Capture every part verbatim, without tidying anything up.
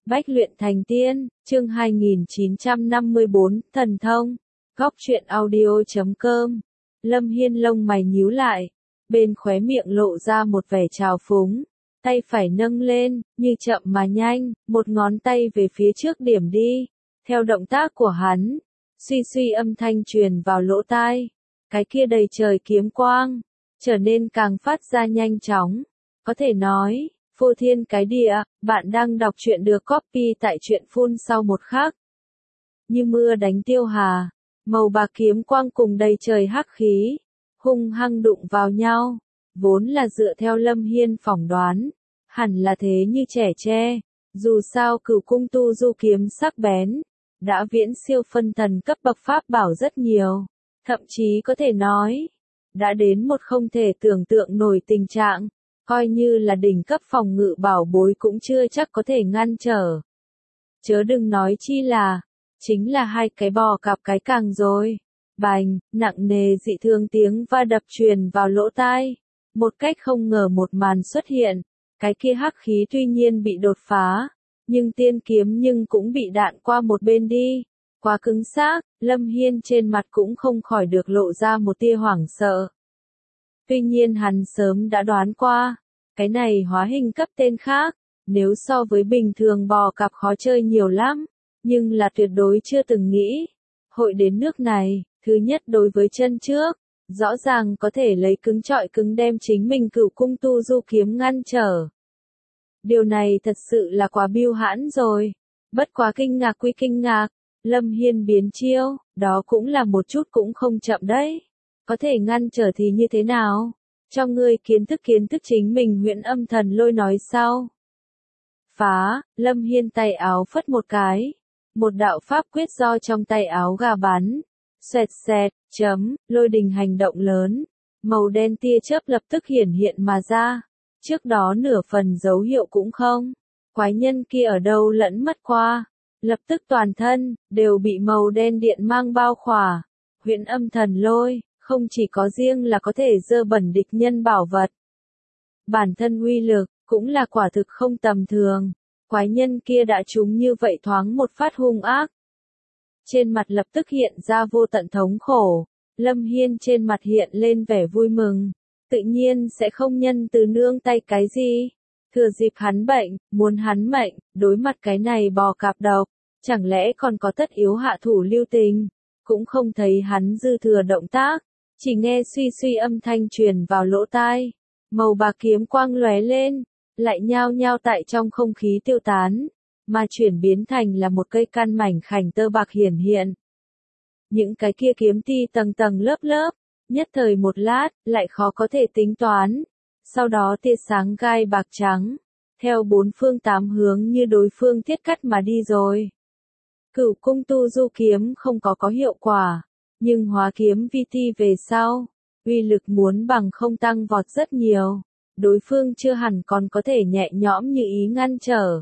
Bách luyện thành tiên, chương hai nghìn chín trăm năm mươi bốn, thần thông. Góc truyện audio chấm com. Lâm Hiên lông mày nhíu lại, bên khóe miệng lộ ra một vẻ trào phúng, tay phải nâng lên, như chậm mà nhanh, một ngón tay về phía trước điểm đi. Theo động tác của hắn, suy suy âm thanh truyền vào lỗ tai, cái kia đầy trời kiếm quang trở nên càng phát ra nhanh chóng, có thể nói phô thiên cái địa. Bạn đang đọc truyện được copy tại truyện phun sau một khắc. Như mưa đánh tiêu hà, màu bạc kiếm quang cùng đầy trời hắc khí, hung hăng đụng vào nhau, vốn là dựa theo Lâm Hiên phỏng đoán, hẳn là thế như trẻ tre, dù sao Cửu Cung Tu Du kiếm sắc bén, đã viễn siêu phân thần cấp bậc pháp bảo rất nhiều, thậm chí có thể nói, đã đến một không thể tưởng tượng nổi tình trạng. Coi như là đỉnh cấp phòng ngự bảo bối cũng chưa chắc có thể ngăn trở. Chớ đừng nói chi là, chính là hai cái bò cạp cái càng rồi. Bành, nặng nề dị thương tiếng va đập truyền vào lỗ tai. Một cách không ngờ một màn xuất hiện, cái kia hắc khí tuy nhiên bị đột phá, nhưng tiên kiếm nhưng cũng bị đạn qua một bên đi. Quá cứng xác, Lâm Hiên trên mặt cũng không khỏi được lộ ra một tia hoảng sợ. Tuy nhiên hắn sớm đã đoán qua, cái này hóa hình cấp tên khác, nếu so với bình thường bò cạp khó chơi nhiều lắm, nhưng là tuyệt đối chưa từng nghĩ. Hội đến nước này, thứ nhất đối với chân trước, rõ ràng có thể lấy cứng trọi cứng đem chính mình Cửu Cung Tu Du kiếm ngăn trở. Điều này thật sự là quá biêu hãn rồi, bất quá kinh ngạc quy kinh ngạc, Lâm Hiên biến chiêu, đó cũng là một chút cũng không chậm đấy. Có thể ngăn trở thì như thế nào? Cho ngươi kiến thức kiến thức chính mình Huyễn Âm Thần Lôi nói sau. Phá, Lâm Hiên tay áo phất một cái. Một đạo pháp quyết do trong tay áo gà bắn. Xoẹt xẹt, chấm, lôi đình hành động lớn. Màu đen tia chớp lập tức hiển hiện mà ra. Trước đó nửa phần dấu hiệu cũng không. Quái nhân kia ở đâu lẫn mất qua. Lập tức toàn thân, đều bị màu đen điện mang bao khỏa. Huyễn Âm Thần Lôi. Không chỉ có riêng là có thể dơ bẩn địch nhân bảo vật. Bản thân uy lực, cũng là quả thực không tầm thường. Quái nhân kia đã trúng như vậy thoáng một phát hung ác. Trên mặt lập tức hiện ra vô tận thống khổ. Lâm Hiên trên mặt hiện lên vẻ vui mừng. Tự nhiên sẽ không nhân từ nương tay cái gì. Thừa dịp hắn bệnh, muốn hắn mệnh, đối mặt cái này bò cạp độc. Chẳng lẽ còn có tất yếu hạ thủ lưu tình. Cũng không thấy hắn dư thừa động tác. Chỉ nghe suy suy âm thanh truyền vào lỗ tai, màu bạc kiếm quang lóe lên, lại nhao nhao tại trong không khí tiêu tán, mà chuyển biến thành là một cây căn mảnh khảnh tơ bạc hiển hiện. Những cái kia kiếm ti tầng tầng lớp lớp, nhất thời một lát, lại khó có thể tính toán. Sau đó tia sáng gai bạc trắng, theo bốn phương tám hướng như đối phương thiết cắt mà đi rồi. Cửu Cung Tu Du kiếm không có có hiệu quả. Nhưng hóa kiếm vi ti về sau, uy lực muốn bằng không tăng vọt rất nhiều, đối phương chưa hẳn còn có thể nhẹ nhõm như ý ngăn trở.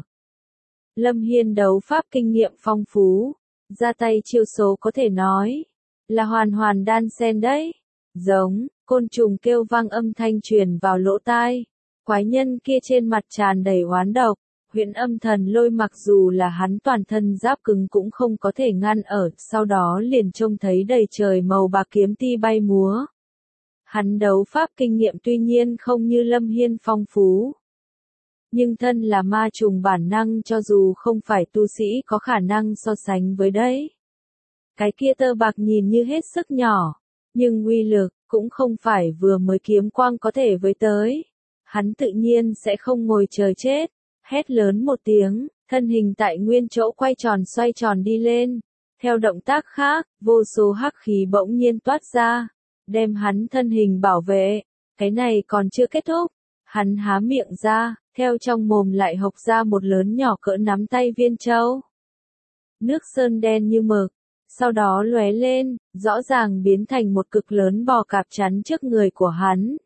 Lâm Hiên đấu pháp kinh nghiệm phong phú, ra tay chiêu số có thể nói là hoàn hoàn đan xen đấy. Giống, côn trùng kêu vang âm thanh truyền vào lỗ tai, quái nhân kia trên mặt tràn đầy oán độc. Huyễn Âm Thần Lôi mặc dù là hắn toàn thân giáp cứng cũng không có thể ngăn ở, sau đó liền trông thấy đầy trời màu bạc kiếm ti bay múa. Hắn đấu pháp kinh nghiệm tuy nhiên không như Lâm Hiên phong phú. Nhưng thân là ma trùng bản năng cho dù không phải tu sĩ có khả năng so sánh với đấy. Cái kia tơ bạc nhìn như hết sức nhỏ, nhưng uy lực cũng không phải vừa mới kiếm quang có thể với tới. Hắn tự nhiên sẽ không ngồi chờ chết. Hét lớn một tiếng, thân hình tại nguyên chỗ quay tròn xoay tròn đi lên. Theo động tác khác, vô số hắc khí bỗng nhiên toát ra, đem hắn thân hình bảo vệ. Cái này còn chưa kết thúc. Hắn há miệng ra, theo trong mồm lại hộc ra một lớn nhỏ cỡ nắm tay viên châu. Nước sơn đen như mực, sau đó lóe lên, rõ ràng biến thành một cực lớn bò cạp chắn trước người của hắn.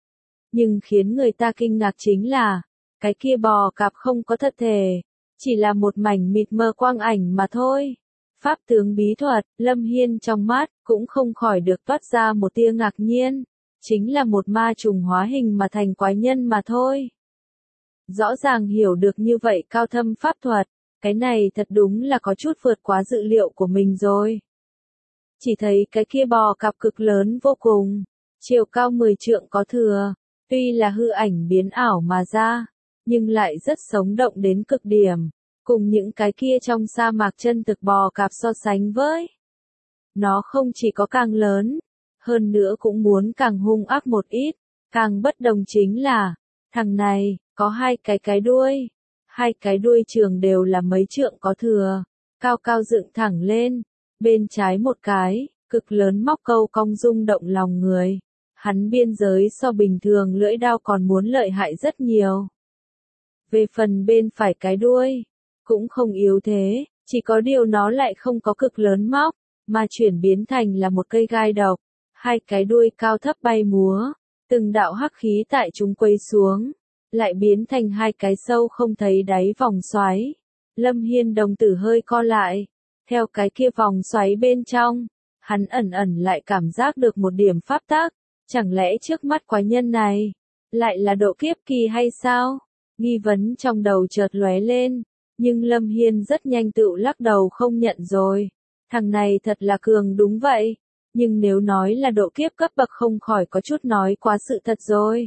Nhưng khiến người ta kinh ngạc chính là, cái kia bò cạp không có thật thể, chỉ là một mảnh mịt mờ quang ảnh mà thôi. Pháp tướng bí thuật, Lâm Hiên trong mắt, cũng không khỏi được toát ra một tia ngạc nhiên. Chính là một ma trùng hóa hình mà thành quái nhân mà thôi. Rõ ràng hiểu được như vậy cao thâm pháp thuật, Cái này thật đúng là có chút vượt quá dự liệu của mình rồi. Chỉ thấy cái kia bò cạp cực lớn vô cùng, chiều cao mười trượng có thừa, tuy là hư ảnh biến ảo mà ra, nhưng lại rất sống động đến cực điểm, cùng những cái kia trong sa mạc chân thực bò cạp so sánh với. Nó không chỉ có càng lớn, hơn nữa cũng muốn càng hung ác một ít, càng bất đồng chính là, thằng này, có hai cái cái đuôi, hai cái đuôi trường đều là mấy trượng có thừa, cao cao dựng thẳng lên, bên trái một cái, cực lớn móc câu cong rung động lòng người. Hắn biên giới so bình thường lưỡi đao còn muốn lợi hại rất nhiều. Về phần bên phải cái đuôi, cũng không yếu thế, chỉ có điều nó lại không có cực lớn móc, mà chuyển biến thành là một cây gai độc. Hai cái đuôi cao thấp bay múa, từng đạo hắc khí tại chúng quấy xuống, lại biến thành hai cái sâu không thấy đáy vòng xoáy. Lâm Hiên đồng tử hơi co lại, theo cái kia vòng xoáy bên trong, hắn ẩn ẩn lại cảm giác được một điểm pháp tắc. Chẳng lẽ trước mắt quái nhân này, lại là độ kiếp kỳ hay sao? Nghi vấn trong đầu chợt lóe lên, nhưng Lâm Hiên rất nhanh tự lắc đầu không nhận rồi. Thằng này thật là cường đúng vậy, nhưng nếu nói là độ kiếp cấp bậc không khỏi có chút nói quá sự thật rồi.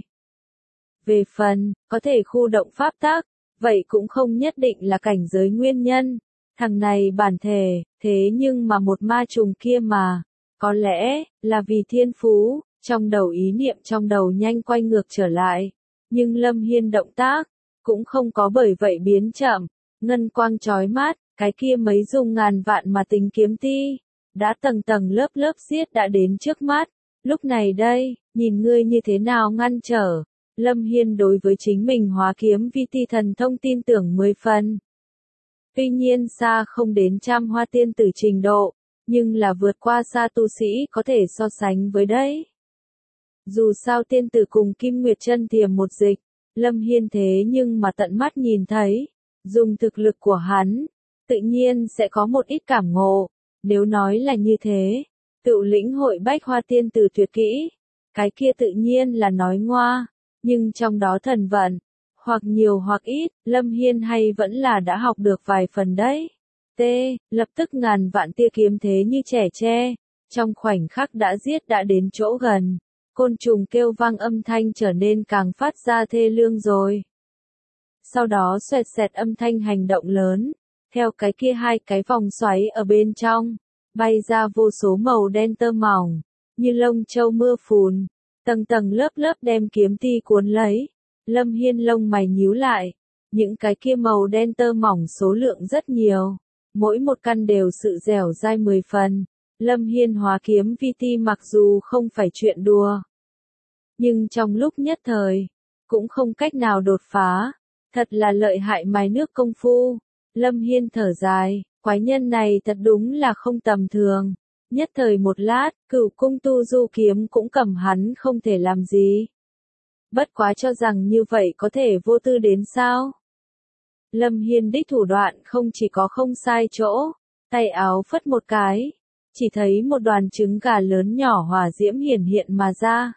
Về phần, có thể khu động pháp tắc, vậy cũng không nhất định là cảnh giới nguyên nhân. Thằng này bản thể, thế nhưng mà một ma trùng kia mà, có lẽ, là vì thiên phú. Trong đầu ý niệm trong đầu nhanh quay ngược trở lại, nhưng Lâm Hiên động tác, cũng không có bởi vậy biến chậm, ngân quang chói mắt, cái kia mấy dùng ngàn vạn mà tính kiếm ti, đã tầng tầng lớp lớp giết đã đến trước mắt, lúc này đây, nhìn ngươi như thế nào ngăn trở, Lâm Hiên đối với chính mình hóa kiếm vi ti thần thông tin tưởng mười phần. Tuy nhiên xa không đến trăm hoa tiên tử trình độ, nhưng là vượt qua xa tu sĩ có thể so sánh với đấy. Dù sao tiên tử cùng Kim Nguyệt Chân Thiềm một dịch, Lâm Hiên thế nhưng mà tận mắt nhìn thấy, dùng thực lực của hắn, tự nhiên sẽ có một ít cảm ngộ, nếu nói là như thế, tự lĩnh hội bách hoa tiên tử tuyệt kỹ, cái kia tự nhiên là nói ngoa, nhưng trong đó thần vận, hoặc nhiều hoặc ít, Lâm Hiên hay vẫn là đã học được vài phần đấy. T, lập tức ngàn vạn tia kiếm thế như trẻ tre, trong khoảnh khắc đã giết đã đến chỗ gần. Côn trùng kêu vang âm thanh trở nên càng phát ra thê lương rồi. Sau đó xoẹt xẹt âm thanh hành động lớn, theo cái kia hai cái vòng xoáy ở bên trong, bay ra vô số màu đen tơ mỏng, như lông châu mưa phùn, tầng tầng lớp lớp đem kiếm ti cuốn lấy. Lâm Hiên lông mày nhíu lại, những cái kia màu đen tơ mỏng số lượng rất nhiều, mỗi một căn đều sự dẻo dai mười phần. Lâm Hiên hóa kiếm vi ti mặc dù không phải chuyện đùa, nhưng trong lúc nhất thời, cũng không cách nào đột phá, thật là lợi hại mài nước công phu. Lâm Hiên thở dài, quái nhân này thật đúng là không tầm thường, nhất thời một lát, Cửu Cung Tu Du kiếm cũng cầm hắn không thể làm gì. Bất quá cho rằng như vậy có thể vô tư đến sao? Lâm Hiên đích thủ đoạn không chỉ có không sai chỗ, tay áo phất một cái, chỉ thấy một đoàn trứng gà lớn nhỏ hỏa diễm hiển hiện mà ra.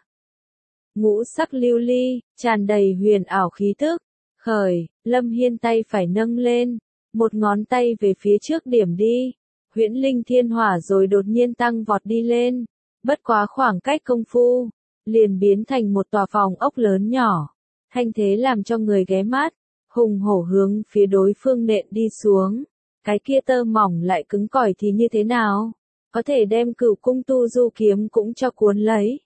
Ngũ sắc lưu ly, tràn đầy huyền ảo khí tức. Khởi, Lâm Hiên tay phải nâng lên, một ngón tay về phía trước điểm đi. Huyễn linh thiên hỏa rồi đột nhiên tăng vọt đi lên. Bất quá khoảng cách công phu, liền biến thành một tòa phòng ốc lớn nhỏ. Thanh thế làm cho người ghé mắt, hùng hổ hướng phía đối phương nện đi xuống. Cái kia tơ mỏng lại cứng cỏi thì như thế nào? Có thể đem Cửu Cung Tu Du kiếm cũng cho cuốn lấy.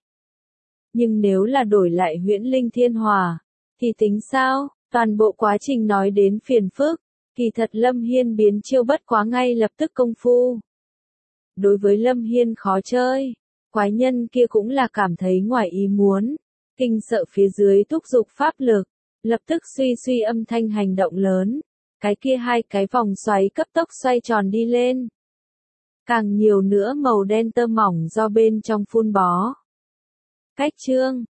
Nhưng nếu là đổi lại huyễn linh thiên hỏa, thì tính sao? Toàn bộ quá trình nói đến phiền phức, kỳ thật Lâm Hiên biến chiêu bất quá ngay lập tức công phu. Đối với Lâm Hiên khó chơi, quái nhân kia cũng là cảm thấy ngoài ý muốn, kinh sợ phía dưới thúc giục pháp lực, lập tức suy suy âm thanh hành động lớn, cái kia hai cái vòng xoáy cấp tốc xoay tròn đi lên. Càng nhiều nữa màu đen tơ mỏng do bên trong phun bó. Cách chương